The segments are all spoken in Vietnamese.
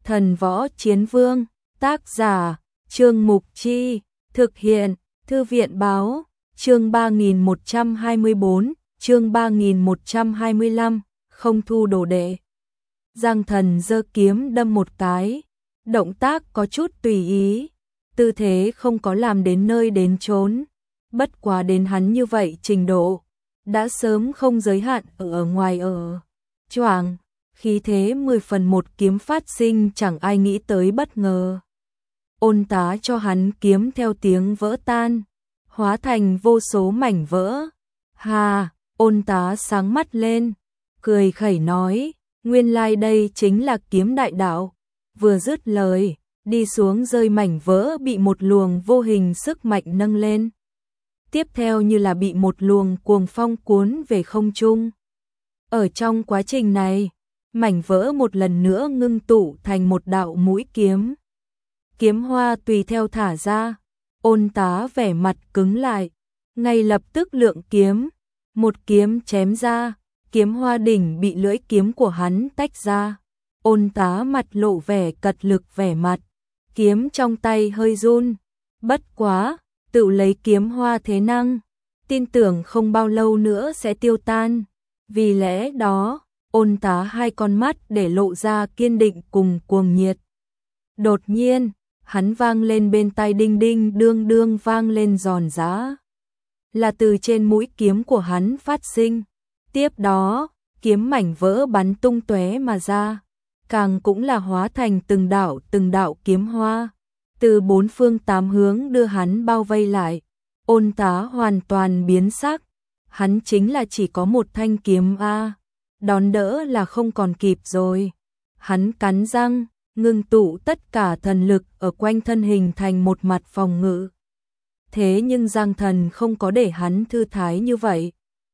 Thần Võ Chiến Vương, tác giả, Trương Mục Chi, thực hiện, Thư viện Báo, chương 3124, chương 3125, không thu đồ đệ. Giang Thần giơ kiếm đâm một cái, động tác có chút tùy ý, tư thế không có làm đến nơi đến chốn, bất quá đến hắn như vậy trình độ, đã sớm không giới hạn ở ngoài ở. Choàng, khí thế 10 phần 1 kiếm phát sinh chẳng ai nghĩ tới bất ngờ. Ôn Tá cho hắn kiếm theo tiếng vỡ tan, hóa thành vô số mảnh vỡ. Hà, Ôn Tá sáng mắt lên, cười khẩy nói, nguyên lai đây chính là kiếm đại đạo. Vừa dứt lời, đi xuống rơi mảnh vỡ bị một luồng vô hình sức mạnh nâng lên. Tiếp theo như là bị một luồng cuồng phong cuốn về không trung. Ở trong quá trình này, mảnh vỡ một lần nữa ngưng tụ thành một đạo mũi kiếm. Kiếm hoa tùy theo thả ra, Ôn Tá vẻ mặt cứng lại, ngay lập tức lượng kiếm, một kiếm chém ra, kiếm hoa đỉnh bị lưỡi kiếm của hắn tách ra. Ôn Tá mặt lộ vẻ cật lực vẻ mặt, kiếm trong tay hơi run, bất quá, tự lấy kiếm hoa thế năng, tin tưởng không bao lâu nữa sẽ tiêu tan. Vì lẽ đó, Ôn Tá hai con mắt để lộ ra kiên định cùng cuồng nhiệt. Đột nhiên, hắn vang lên bên tai đinh đinh đương đương vang lên giòn giã. Là từ trên mũi kiếm của hắn phát sinh. Tiếp đó, kiếm mảnh vỡ bắn tung tóe mà ra, càng cũng là hóa thành từng đạo kiếm hoa, từ bốn phương tám hướng đưa hắn bao vây lại. Ôn Tá hoàn toàn biến sắc, hắn chính là chỉ có một thanh kiếm a, đón đỡ là không còn kịp rồi. Hắn cắn răng, ngưng tụ tất cả thần lực ở quanh thân hình thành một mặt phòng ngự. Thế nhưng Giang Thần không có để hắn thư thái như vậy.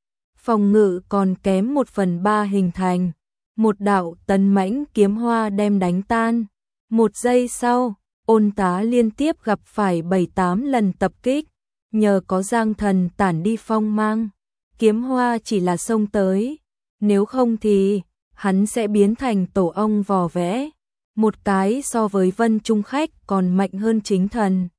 Phòng ngự còn kém 1/3 hình thành, một đạo tấn mãnh kiếm hoa đem đánh tan. Một giây sau, Ôn Tá liên tiếp gặp phải 7-8 lần tập kích, nhờ có Giang Thần tản đi phong mang, kiếm hoa chỉ là xông tới, nếu không thì hắn sẽ biến thành tổ ong vò vẽ, một cái so với Vân Trung Khách còn mạnh hơn chính thần.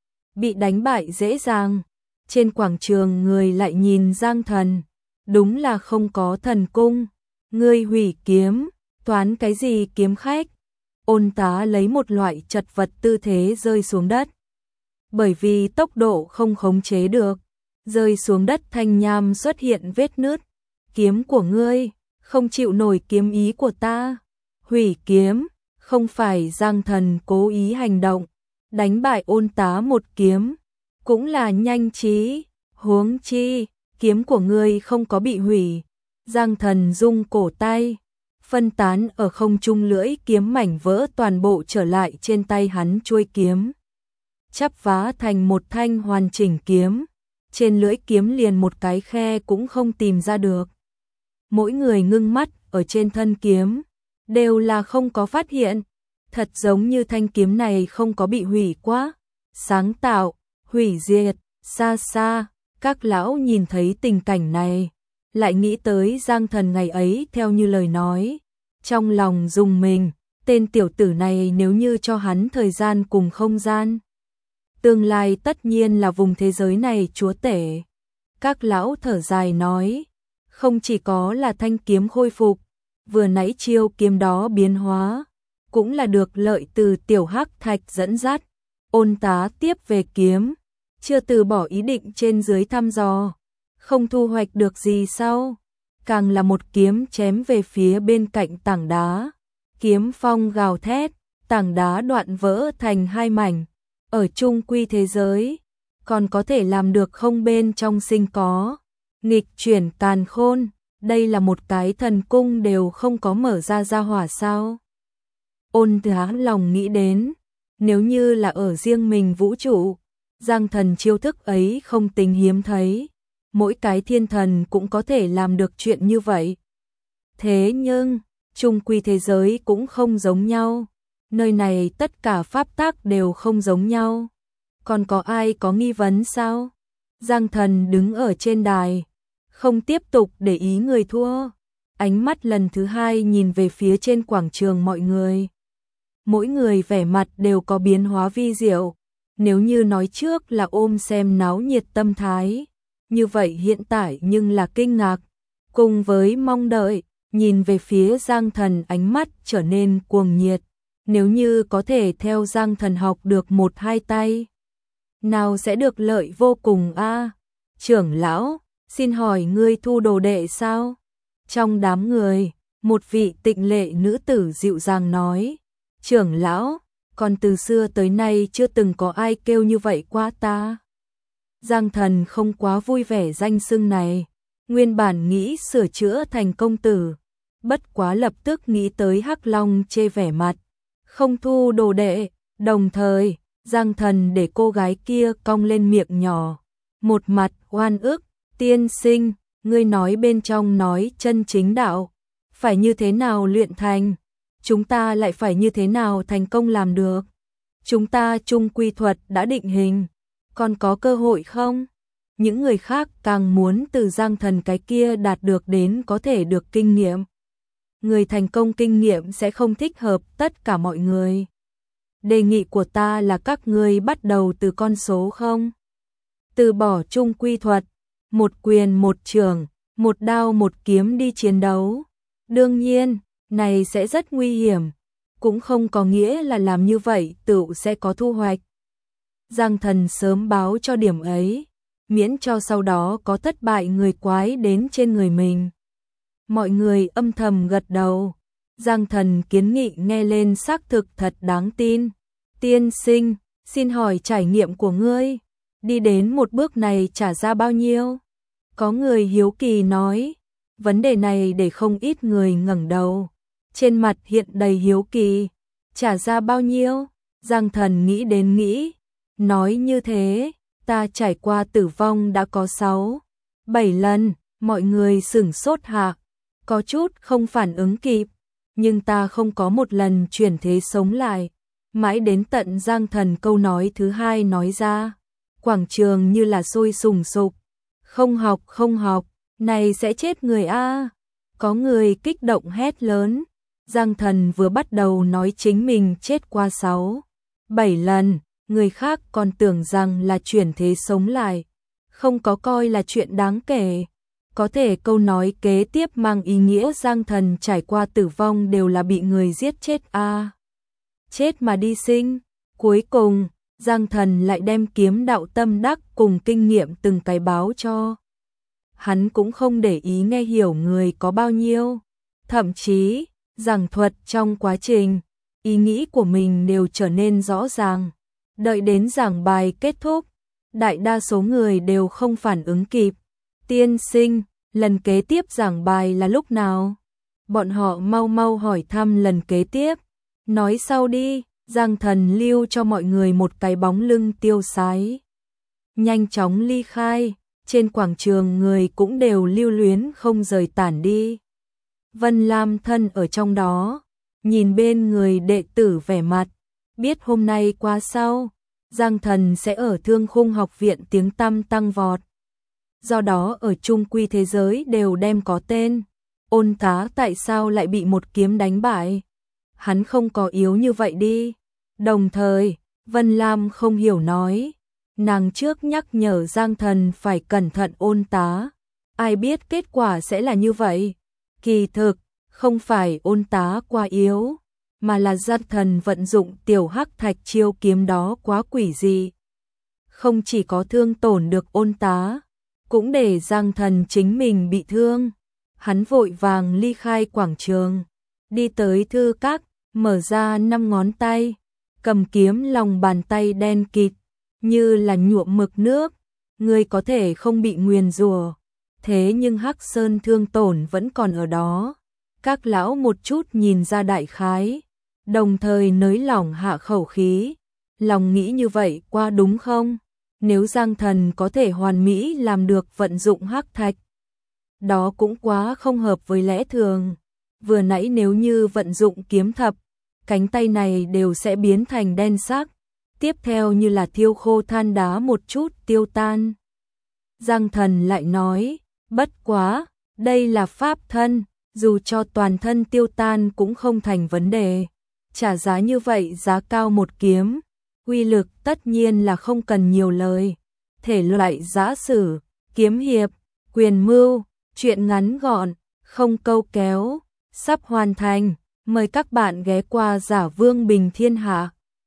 Bị đánh bại dễ dàng, trên quảng trường người lại nhìn Giang Thần, đúng là không có thần cung, ngươi hủy kiếm, toán cái gì kiếm khách. Ôn Tá lấy một loại chật vật tư thế rơi xuống đất. Bởi vì tốc độ không khống chế được, rơi xuống đất thanh nham xuất hiện vết nứt. Kiếm của ngươi, không chịu nổi kiếm ý của ta. Hủy kiếm, không phải Giang Thần cố ý hành động, đánh bại Ôn Tá một kiếm, cũng là nhanh trí, huống chi, kiếm của ngươi không có bị hủy. Giang Thần rung cổ tay, phân tán ở không trung lưỡi kiếm mảnh vỡ toàn bộ trở lại trên tay hắn chuôi kiếm. Chắp vá thành một thanh hoàn chỉnh kiếm, trên lưỡi kiếm liền một cái khe cũng không tìm ra được. Mỗi người ngưng mắt ở trên thân kiếm, đều là không có phát hiện, thật giống như thanh kiếm này không có bị hủy quá. Sáng tạo, hủy diệt, xa xa, các lão nhìn thấy tình cảnh này, lại nghĩ tới Giang Thần ngày ấy theo như lời nói. Trong lòng rùng mình, tên tiểu tử này nếu như cho hắn thời gian cùng không gian, tương lai tất nhiên là vùng thế giới này chúa tể. Các lão thở dài nói, không chỉ có là thanh kiếm khôi phục, vừa nãy chiêu kiếm đó biến hóa, cũng là được lợi từ tiểu hắc thạch dẫn dắt. Ôn Tá tiếp về kiếm, chưa từ bỏ ý định trên dưới thăm dò, không thu hoạch được gì sau, càng là một kiếm chém về phía bên cạnh tảng đá. Kiếm phong gào thét, tảng đá đoạn vỡ thành hai mảnh. Ở chung quy thế giới, còn có thể làm được không bên trong sinh có. Nghịch chuyển càn khôn, đây là một cái thần cung đều không có mở ra hỏa sao. Ôn Tá lòng nghĩ đến, nếu như là ở riêng mình vũ trụ, Giang Thần chiêu thức ấy không tính hiếm thấy. Mỗi cái thiên thần cũng có thể làm được chuyện như vậy. Thế nhưng, chung quy thế giới cũng không giống nhau. Nơi này tất cả pháp tắc đều không giống nhau. Còn có ai có nghi vấn sao? Giang Thần đứng ở trên đài, không tiếp tục để ý người thua. Ánh mắt lần thứ hai nhìn về phía trên quảng trường mọi người. mỗi người vẻ mặt đều có biến hóa vi diệu. Nếu như nói trước là ôm xem náo nhiệt tâm thái, như vậy hiện tại nhưng là kinh ngạc, cùng với mong đợi, nhìn về phía Giang Thần ánh mắt trở nên cuồng nhiệt. Nếu như có thể theo Giang Thần học được một hai tay, nào sẽ được lợi vô cùng a. Trưởng lão, xin hỏi ngươi thu đồ đệ sao? Trong đám người, một vị tịnh lệ nữ tử dịu dàng nói, trưởng lão, còn từ xưa tới nay chưa từng có ai kêu như vậy qua ta. Giang Thần không quá vui vẻ danh xưng này, nguyên bản nghĩ sửa chữa thành công tử, bất quá lập tức nghĩ tới Hắc Long chê vẻ mặt, không thu đồ đệ, đồng thời, Giang Thần để cô gái kia cong lên miệng nhỏ, một mặt oan ức, tiên sinh, ngươi nói bên trong nói chân chính đạo, phải như thế nào luyện thành, chúng ta lại phải như thế nào thành công làm được, chúng ta chung quy thuật đã định hình, còn có cơ hội không? Những người khác càng muốn từ Giang Thần cái kia đạt được đến có thể được kinh nghiệm. Người thành công kinh nghiệm sẽ không thích hợp tất cả mọi người. Đề nghị của ta là các ngươi bắt đầu từ con số không. Từ bỏ chung quy thuật, một quyền một trường, một đao một kiếm đi chiến đấu. Đương nhiên, này sẽ rất nguy hiểm, cũng không có nghĩa là làm như vậy tự sẽ có thu hoạch. Giang Thần sớm báo cho điểm ấy, miễn cho sau đó có thất bại người quái đến trên người mình. Mọi người âm thầm gật đầu. Giang Thần kiến nghị nghe lên xác thực thật đáng tin. Tiên sinh, xin hỏi trải nghiệm của ngươi, đi đến một bước này trả ra bao nhiêu? Có người hiếu kỳ nói, vấn đề này để không ít người ngẩng đầu. Trên mặt hiện đầy hiếu kỳ, trả ra bao nhiêu? Giang Thần nghĩ đến nghĩ, nói như thế, ta trải qua tử vong đã có 6, 7 lần, mọi người sửng sốt hạ, có chút không phản ứng kịp, nhưng ta không có một lần chuyển thế sống lại. Mãi đến tận Giang Thần câu nói thứ hai nói ra, quảng trường như là sôi sùng sục, không học, này sẽ chết người a. Có người kích động hét lớn, Giang Thần vừa bắt đầu nói chính mình chết qua 6, 7 lần, người khác còn tưởng rằng là chuyển thế sống lại, không có coi là chuyện đáng kể. Có thể câu nói kế tiếp mang ý nghĩa Giang Thần trải qua tử vong đều là bị người giết chết a. Chết mà đi sinh. Cuối cùng, Giang Thần lại đem kiếm đạo tâm đắc cùng kinh nghiệm từng cái báo cho. Hắn cũng không để ý nghe hiểu người có bao nhiêu, thậm chí, giảng thuật trong quá trình, ý nghĩ của mình đều trở nên rõ ràng. Đợi đến giảng bài kết thúc, đại đa số người đều không phản ứng kịp. Tiên sinh, lần kế tiếp giảng bài là lúc nào? Bọn họ mau mau hỏi thăm lần kế tiếp. Nói sau đi, Giang Thần lưu cho mọi người một cái bóng lưng tiêu sái. Nhanh chóng ly khai, trên quảng trường người cũng đều lưu luyến không rời tản đi. Vân Lam thân ở trong đó, nhìn bên người đệ tử vẻ mặt, biết hôm nay qua sau, Giang Thần sẽ ở Thương Khung học viện tiếng tăm tăng vọt. Do đó ở chung quy thế giới đều đem có tên. Ôn Tá tại sao lại bị một kiếm đánh bại? Hắn không có yếu như vậy đi. Đồng thời, Vân Lam không hiểu nói, nàng trước nhắc nhở Giang Thần phải cẩn thận Ôn Tá. Ai biết kết quả sẽ là như vậy? Kỳ thực, không phải Ôn Tá quá yếu, mà là Giang Thần vận dụng tiểu hắc thạch chiêu kiếm đó quá quỷ dị. Không chỉ có thương tổn được Ôn Tá, cũng để Giang Thần chính mình bị thương. Hắn vội vàng ly khai quảng trường, đi tới thư các, mở ra 5 ngón tay, cầm kiếm lòng bàn tay đen kịt, như là nhuộm mực nước. Người có thể không bị nguyền rủa, thế nhưng Hắc Sơn thương tổn vẫn còn ở đó. Các lão một chút nhìn ra đại khái, đồng thời nới lỏng hạ khẩu khí. Lòng nghĩ như vậy qua đúng không? Nếu Giang Thần có thể hoàn mỹ làm được vận dụng hắc thạch, đó cũng quá không hợp với lẽ thường. Vừa nãy nếu như vận dụng kiếm thập, cánh tay này đều sẽ biến thành đen sắc, tiếp theo như là thiêu khô than đá một chút tiêu tan. Giang Thần lại nói, bất quá, đây là pháp thân, dù cho toàn thân tiêu tan cũng không thành vấn đề. trả giá như vậy, giá cao một kiếm, uy lực tất nhiên là không cần nhiều lời. Thể loại giã sử, kiếm hiệp, quyền mưu, truyện ngắn gọn, không câu kéo, sắp hoàn thành. Mời các bạn ghé qua Giả Vương Bình Thiên Hạ.